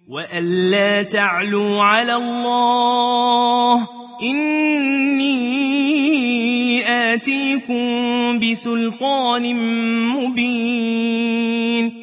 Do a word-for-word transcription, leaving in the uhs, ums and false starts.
وألا تعلوا على الله إني آتيكم بسلطان مبين